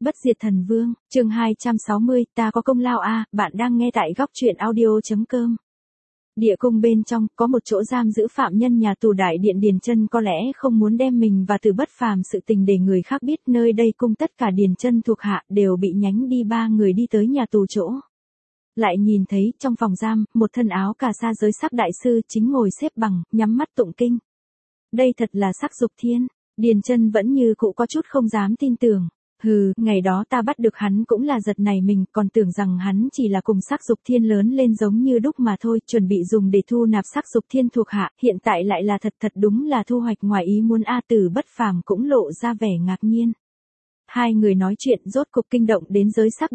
Bất diệt thần vương, chương 260, ta có công lao a, bạn đang nghe tại góc truyện audio.com. Địa cung bên trong, có một chỗ giam giữ phạm nhân nhà tù đại điện Điền Chân có lẽ không muốn đem mình và Từ Bất Phàm sự tình để người khác biết, nơi đây cung tất cả Điền Chân thuộc hạ đều bị nhánh đi, ba người đi tới nhà tù chỗ. Lại nhìn thấy, trong phòng giam, một thân áo cà sa giới sắc đại sư chính ngồi xếp bằng, nhắm mắt tụng kinh. Đây thật là Sắc Dục Thiên. Điền Chân vẫn như cũ có chút không dám tin tưởng. Ngày đó ta bắt được hắn cũng là giật nảy mình, còn tưởng rằng hắn chỉ là cùng Sắc Dục Thiên lớn lên giống như đúc mà thôi, chuẩn bị dùng để thu nạp Sắc Dục Thiên thuộc hạ, hiện tại lại là thật đúng là thu hoạch ngoài ý muốn a. Từ Bất Phàm cũng lộ ra vẻ ngạc nhiên. Hai người nói chuyện rốt cục kinh động đến giới sắc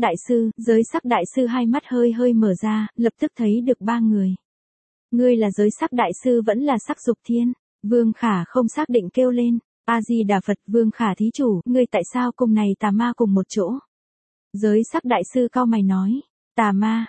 đại sư hai mắt hơi mở ra, lập tức thấy được ba người. Ngươi là giới sắc đại sư vẫn là Sắc Dục Thiên? Vương Khả không xác định kêu lên. A Di Đà Phật. Vương Khả thí chủ, ngươi tại sao cùng này tà ma cùng một chỗ? Giới sắc đại sư cau mày nói. Tà ma,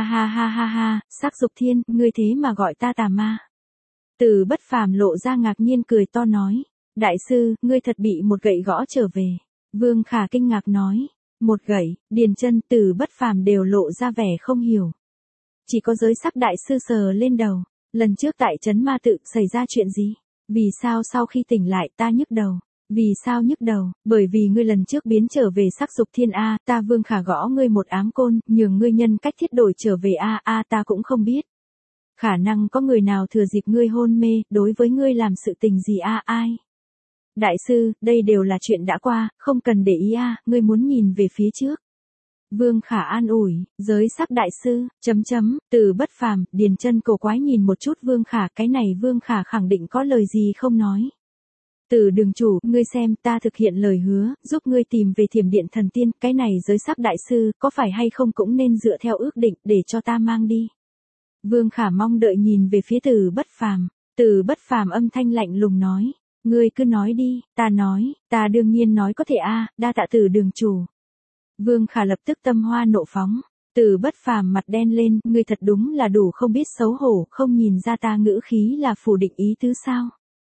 ha, Sắc Dục Thiên, ngươi thế mà gọi ta tà ma. Từ Bất Phàm lộ ra ngạc nhiên cười to nói. Đại sư, ngươi thật bị một gậy gõ trở về. Vương Khả kinh ngạc nói. Một gậy, Điền Chân, Từ Bất Phàm đều lộ ra vẻ không hiểu. Chỉ có giới sắc đại sư sờ lên đầu. Lần trước tại trấn ma tự xảy ra chuyện gì? Vì sao sau khi tỉnh lại ta nhức đầu? Vì sao nhức đầu? Bởi vì ngươi lần trước biến trở về Sắc Dục Thiên a, ta Vương Khả gõ ngươi một áng côn, nhường ngươi nhân cách thiết đổi trở về a, ta cũng không biết. Khả năng có người nào thừa dịp ngươi hôn mê, đối với ngươi làm sự tình gì a, ai? Đại sư, đây đều là chuyện đã qua, không cần để ý a, ngươi muốn nhìn về phía trước. Vương Khả an ủi. Giới sắc đại sư, Từ Bất Phàm, Điền Chân cổ quái nhìn một chút Vương Khả, cái này Vương Khả khẳng định có lời gì không nói. Từ đường chủ, ngươi xem, ta thực hiện lời hứa, giúp ngươi tìm về Thiểm Điện Thần Tiên, cái này giới sắc đại sư, có phải hay không cũng nên dựa theo ước định, để cho ta mang đi. Vương Khả mong đợi nhìn về phía Từ Bất Phàm. Từ Bất Phàm âm thanh lạnh lùng nói. Ngươi cứ nói đi, ta đương nhiên nói có thể a, đa tạ Từ đường chủ. Vương Khả lập tức tâm hoa nộ phóng. Từ Bất Phàm mặt đen lên, ngươi thật đúng là đủ không biết xấu hổ, không nhìn ra ta ngữ khí là phủ định ý tứ sao?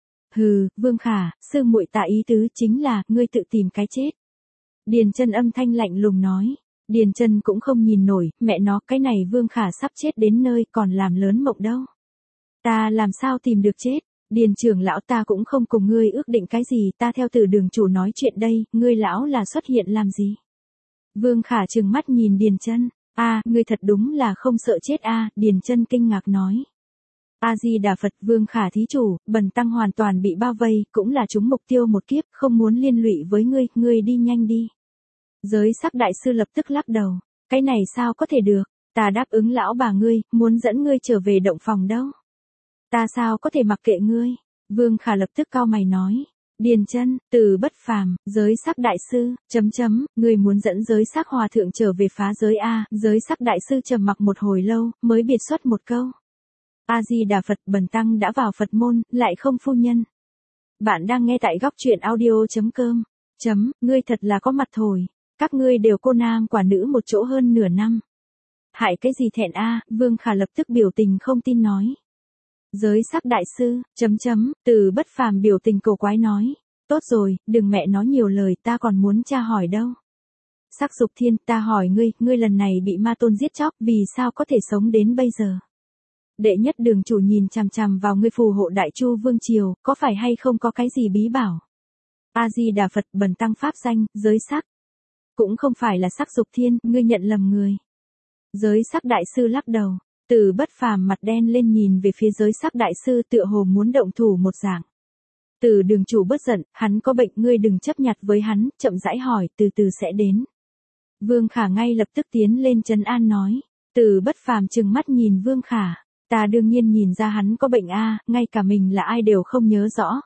Vương Khả, sư muội ta ý tứ chính là, ngươi tự tìm cái chết. Điền Chân âm thanh lạnh lùng nói. Điền Chân cũng không nhìn nổi, mẹ nó, cái này Vương Khả sắp chết đến nơi, còn làm lớn mộng đâu. Ta làm sao tìm được chết? Điền trưởng lão, ta cũng không cùng ngươi ước định cái gì, ta theo Từ đường chủ nói chuyện đây, ngươi lão là xuất hiện làm gì? Vương Khả trừng mắt nhìn Điền Chân. Ngươi thật đúng là không sợ chết a, Điền Chân kinh ngạc nói. A Di Đà Phật. Vương Khả thí chủ, bần tăng hoàn toàn bị bao vây, cũng là trúng mục tiêu một kiếp, không muốn liên lụy với ngươi đi nhanh đi. Giới sắc đại sư lập tức lắc đầu. Cái này sao có thể được, ta đáp ứng lão bà ngươi, muốn dẫn ngươi trở về động phòng đâu. Ta sao có thể mặc kệ ngươi? Vương Khả lập tức cau mày nói. Điền Chân, Từ Bất Phàm, giới sắc đại sư, ngươi muốn dẫn giới sắc hòa thượng trở về phá giới a? Giới sắc đại sư trầm mặc một hồi lâu, mới biệt xuất một câu. A Di Đà Phật. Bần tăng đã vào Phật môn, lại không phu nhân. Bạn đang nghe tại góc truyện audio.com. Ngươi thật là có mặt thổi. Các ngươi đều cô nam quả nữ một chỗ hơn nửa năm. Hại cái gì thẹn a? Vương Khả lập tức biểu tình không tin nói. Giới sắc đại sư, Từ Bất Phàm biểu tình cổ quái nói. Tốt rồi, đừng mẹ nói nhiều lời, ta còn muốn tra hỏi đâu. Sắc Dục Thiên, ta hỏi ngươi lần này bị ma tôn giết chóc, vì sao có thể sống đến bây giờ? Đệ nhất đường chủ nhìn chằm chằm vào ngươi phù hộ Đại Chu Vương Triều, có phải hay không có cái gì bí bảo? A Di Đà Phật. Bần tăng pháp danh, giới sắc. Cũng không phải là Sắc Dục Thiên, ngươi nhận lầm người. Giới sắc đại sư lắc đầu. Từ Bất Phàm mặt đen lên nhìn về phía giới sắc đại sư, tựa hồ muốn động thủ một dạng. Từ đường chủ bất giận, hắn có bệnh, ngươi đừng chấp nhặt với hắn, chậm rãi hỏi, từ từ sẽ đến. Vương Khả ngay lập tức tiến lên trấn an nói. Từ Bất Phàm trừng mắt nhìn Vương Khả. Ta đương nhiên nhìn ra hắn có bệnh a, ngay cả mình là ai đều không nhớ rõ.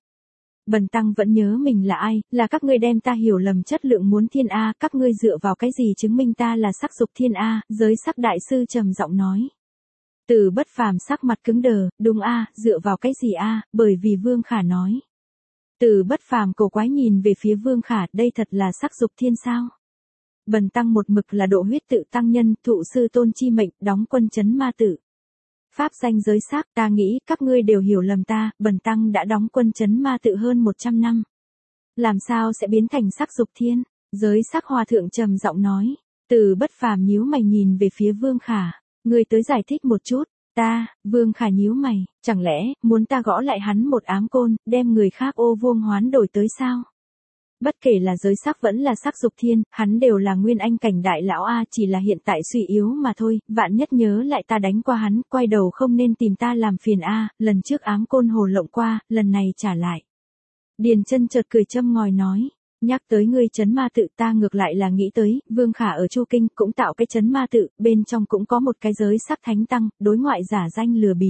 Bần tăng vẫn nhớ mình là ai, là các ngươi đem ta hiểu lầm chất lượng muốn thiên a, các ngươi dựa vào cái gì chứng minh ta là Sắc Dục Thiên a? Giới sắc đại sư trầm giọng nói. Từ Bất Phàm sắc mặt cứng đờ, đúng a, dựa vào cái gì a? Bởi vì Vương Khả nói. Từ Bất Phàm cổ quái nhìn về phía Vương Khả, đây thật là Sắc Dục Thiên sao? Bần tăng một mực là độ huyết tự tăng nhân, thụ sư tôn chi mệnh, đóng quân trấn ma tự. Pháp danh giới sắc, ta nghĩ các ngươi đều hiểu lầm ta, bần tăng đã đóng quân trấn ma tự hơn 100 năm. Làm sao sẽ biến thành Sắc Dục Thiên? Giới sắc hòa thượng trầm giọng nói. Từ Bất Phàm nhíu mày nhìn về phía Vương Khả. Ngươi tới giải thích một chút. Vương Khả nhíu mày, chẳng lẽ, muốn ta gõ lại hắn một ám côn, đem người khác ô vuông hoán đổi tới sao? Bất kể là giới sắc vẫn là sắc dục thiên, hắn đều là nguyên anh cảnh đại lão A, chỉ là hiện tại suy yếu mà thôi, vạn nhất nhớ lại ta đánh qua hắn, quay đầu không nên tìm ta làm phiền A, lần trước ám côn hồ lộng qua, lần này trả lại. Điền Chân chợt cười châm ngòi nói. Nhắc tới ngươi trấn ma tự ta ngược lại là nghĩ tới, Vương Khả ở Chu Kinh cũng tạo cái trấn ma tự, bên trong cũng có một cái giới sắc thánh tăng, đối ngoại giả danh lừa bịp.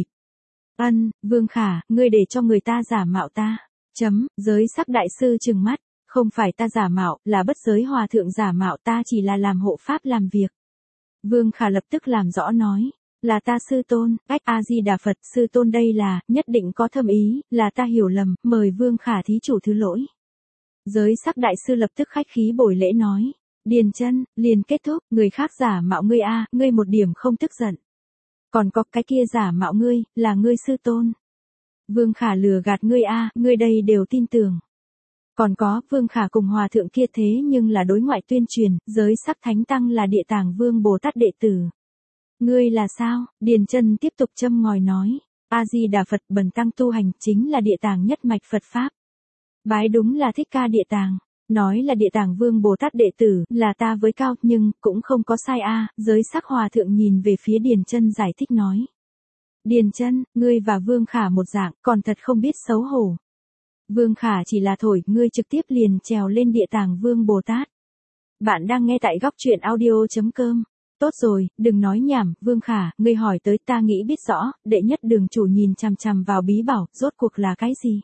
Vương Khả, ngươi để cho người ta giả mạo ta. Giới sắc đại sư trừng mắt, không phải ta giả mạo, là Bất Giới hòa thượng giả mạo, ta chỉ là làm hộ pháp làm việc. Vương Khả lập tức làm rõ nói, là ta sư tôn, A-di-đà Phật, sư tôn đây là, nhất định có thâm ý, là ta hiểu lầm, mời Vương Khả thí chủ thứ lỗi. Giới sắc đại sư lập tức khách khí bồi lễ nói, Điền Chân, liền kết thúc, người khác giả mạo ngươi a, ngươi một điểm không tức giận. Còn có cái kia giả mạo ngươi, là ngươi sư tôn. Vương Khả lừa gạt ngươi a, ngươi đây đều tin tưởng. Còn có, Vương Khả cùng hòa thượng kia thế nhưng là đối ngoại tuyên truyền, giới sắc thánh tăng là Địa Tạng Vương Bồ Tát đệ tử. Ngươi là sao? Điền Chân tiếp tục châm ngòi nói, A-di-đà Phật, bần tăng tu hành chính là Địa Tạng nhất mạch Phật pháp. Bái đúng là Thích Ca Địa Tạng, nói là Địa Tạng Vương Bồ Tát đệ tử, là ta với cao, nhưng cũng không có sai a. Giới sắc hòa thượng nhìn về phía Điền Chân giải thích nói. Điền Chân, ngươi và Vương Khả một dạng, còn thật không biết xấu hổ. Vương Khả chỉ là thổi, ngươi trực tiếp liền trèo lên Địa Tạng Vương Bồ Tát. Bạn đang nghe tại goctruyện.audio.com. Tốt rồi, đừng nói nhảm, Vương Khả, ngươi hỏi tới ta nghĩ biết rõ, đệ nhất đường chủ nhìn chằm chằm vào bí bảo, rốt cuộc là cái gì?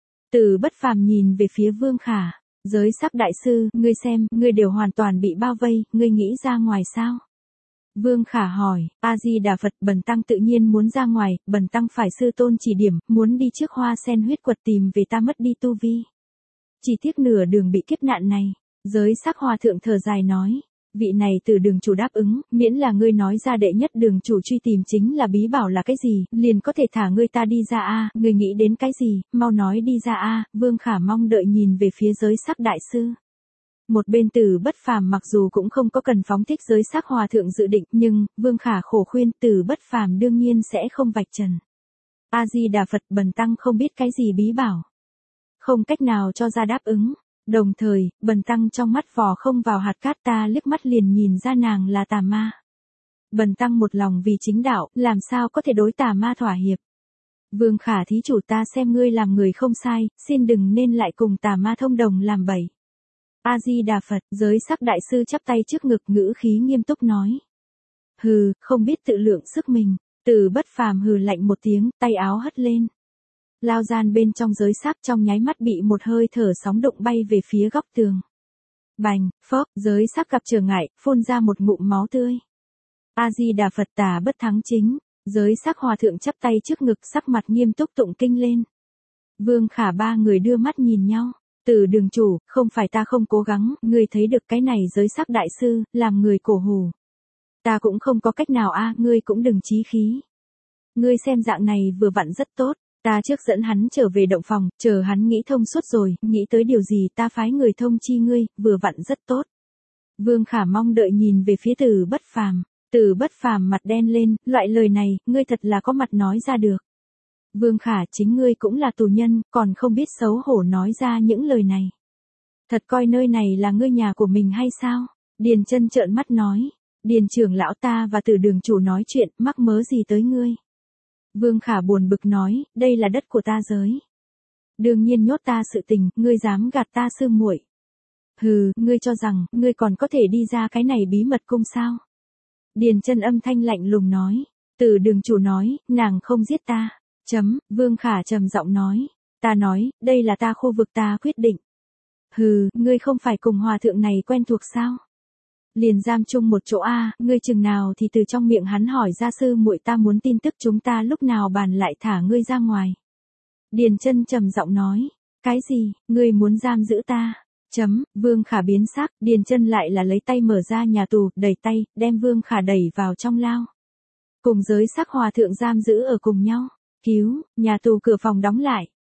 Từ Bất Phàm nhìn về phía Vương Khả, giới sắc đại sư, ngươi xem, ngươi đều hoàn toàn bị bao vây, ngươi nghĩ ra ngoài sao? Vương Khả hỏi, A-di-đà Phật, bần tăng tự nhiên muốn ra ngoài, bần tăng phải sư tôn chỉ điểm, muốn đi trước Hoa Sen huyết quật tìm về ta mất đi tu vi. Chỉ tiếc nửa đường bị kiếp nạn này, giới sắc hòa thượng thở dài nói. Vị này từ đường chủ đáp ứng, miễn là ngươi nói ra đệ nhất đường chủ truy tìm chính là bí bảo là cái gì, liền có thể thả ngươi ta đi ra a, ngươi nghĩ đến cái gì, mau nói đi ra a. Vương Khả mong đợi nhìn về phía giới sắc đại sư. Một bên Từ Bất Phàm mặc dù cũng không có cần phóng thích giới sắc hòa thượng dự định, nhưng Vương Khả khổ khuyên, Từ Bất Phàm đương nhiên sẽ không vạch trần. A-di-đà Phật, bần tăng không biết cái gì bí bảo, không cách nào cho ra đáp ứng. Đồng thời, bần tăng trong mắt vò không vào hạt cát, ta liếc mắt liền nhìn ra nàng là tà ma. Bần tăng một lòng vì chính đạo, làm sao có thể đối tà ma thỏa hiệp. Vương Khả thí chủ, ta xem ngươi làm người không sai, xin đừng nên lại cùng tà ma thông đồng làm bậy. A-di-đà Phật, giới sắc đại sư chắp tay trước ngực, ngữ khí nghiêm túc nói. Hừ, không biết tự lượng sức mình. Từ Bất Phàm hừ lạnh một tiếng, tay áo hất lên. Lao gian bên trong giới sắc trong nháy mắt bị một hơi thở sóng động bay về phía góc tường. Bành, phốc, giới sắc gặp trở ngại, phun ra một ngụm máu tươi. A-di-đà Phật, tà bất thắng chính. Giới sắc hòa thượng chắp tay trước ngực, sắc mặt nghiêm túc tụng kinh lên. Vương Khả ba người đưa mắt nhìn nhau. Từ đường chủ, không phải ta không cố gắng, ngươi thấy được cái này giới sắc đại sư, làm người cổ hủ. Ta cũng không có cách nào a, ngươi cũng đừng chí khí. Ngươi xem dạng này vừa vặn rất tốt. Ta trước dẫn hắn trở về động phòng, chờ hắn nghĩ thông suốt rồi, nghĩ tới điều gì ta phái người thông chi ngươi, vừa vặn rất tốt. Vương Khả mong đợi nhìn về phía Từ Bất Phàm. Từ Bất Phàm mặt đen lên, loại lời này, ngươi thật là có mặt nói ra được. Vương Khả, chính ngươi cũng là tù nhân, còn không biết xấu hổ nói ra những lời này. Thật coi nơi này là ngươi nhà của mình hay sao? Điền Chân trợn mắt nói. Điền trưởng lão, ta và Từ đường chủ nói chuyện, mắc mớ gì tới ngươi? Vương Khả buồn bực nói, đây là đất của ta giới. Đương nhiên nhốt ta sự tình, ngươi dám gạt ta sư muội. Hừ, ngươi cho rằng, ngươi còn có thể đi ra cái này bí mật cung sao? Điền Chân âm thanh lạnh lùng nói. Từ đường chủ nói, nàng không giết ta. Vương Khả trầm giọng nói. Ta nói, đây là ta khu vực, ta quyết định. Hừ, ngươi không phải cùng hòa thượng này quen thuộc sao? Liền giam chung một chỗ a, ngươi chừng nào thì từ trong miệng hắn hỏi ra sư muội ta muốn tin tức, chúng ta lúc nào bàn lại thả ngươi ra ngoài. Điền Chân trầm giọng nói. Cái gì, ngươi muốn giam giữ ta? Vương Khả biến sắc, Điền Chân lại là lấy tay mở ra nhà tù, đẩy tay, đem Vương Khả đẩy vào trong lao. Cùng giới sắc hòa thượng giam giữ ở cùng nhau. Cứu, nhà tù cửa phòng đóng lại.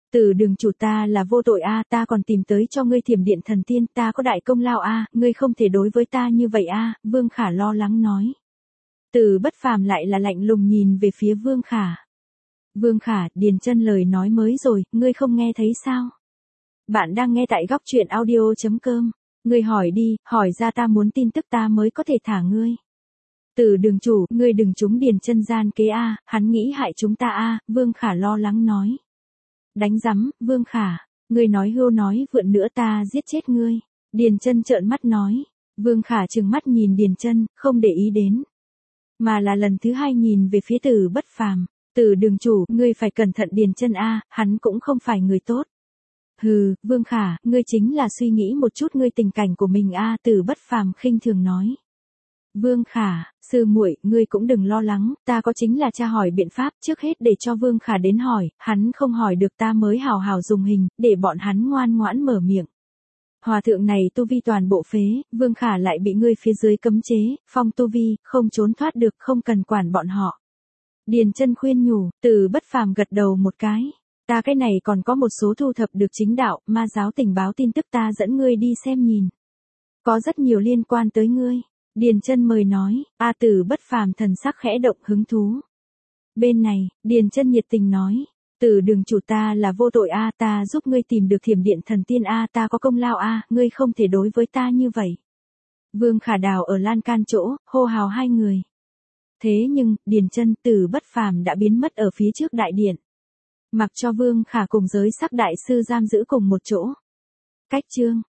Từ đường chủ ta là vô tội a, ta còn tìm tới cho ngươi thiểm điện thần tiên, ta có đại công lao a, ngươi không thể đối với ta như vậy a, Vương Khả lo lắng nói. Từ Bất Phàm lại là lạnh lùng nhìn về phía Vương Khả. Vương Khả, Điền Chân lời nói mới rồi, ngươi không nghe thấy sao? Bạn đang nghe tại góc truyện audio.com. Ngươi hỏi đi, hỏi ra ta muốn tin tức ta mới có thể thả ngươi. Từ đường chủ, ngươi đừng trúng Điền Chân gian kế a, hắn nghĩ hại chúng ta a, Vương Khả lo lắng nói. Đánh rắm, Vương Khả, ngươi nói hưu nói vượn nữa ta giết chết ngươi. Điền Chân trợn mắt nói. Vương Khả trừng mắt nhìn Điền Chân, không để ý đến. Mà là lần thứ hai nhìn về phía Từ Bất Phàm. Từ đường chủ, ngươi phải cẩn thận Điền Chân a, hắn cũng không phải người tốt. Hừ, Vương Khả, ngươi chính là suy nghĩ một chút ngươi tình cảnh của mình a, Từ Bất Phàm khinh thường nói. Vương Khả, sư muội, ngươi cũng đừng lo lắng, ta có chính là tra hỏi biện pháp, trước hết để cho Vương Khả đến hỏi, hắn không hỏi được ta mới hào hào dùng hình, để bọn hắn ngoan ngoãn mở miệng. Hòa thượng này tu vi toàn bộ phế, Vương Khả lại bị ngươi phía dưới cấm chế, phong tu vi, không trốn thoát được, không cần quản bọn họ. Điền Chân khuyên nhủ, Từ Bất Phàm gật đầu một cái. Ta cái này còn có một số thu thập được chính đạo, ma giáo tình báo tin tức ta dẫn ngươi đi xem nhìn. Có rất nhiều liên quan tới ngươi. Điền Chân mời nói, Từ Bất Phàm thần sắc khẽ động hứng thú. Bên này, Điền Chân nhiệt tình nói, Từ đường chủ ta là vô tội a, ta giúp ngươi tìm được thiểm điện thần tiên a, ta có công lao a, ngươi không thể đối với ta như vậy. Vương Khả đào ở lan can chỗ, hô hào hai người. Thế nhưng, Điền Chân, Từ Bất Phàm đã biến mất ở phía trước đại điện. Mặc cho Vương Khả cùng giới sắc đại sư giam giữ cùng một chỗ. Cách chương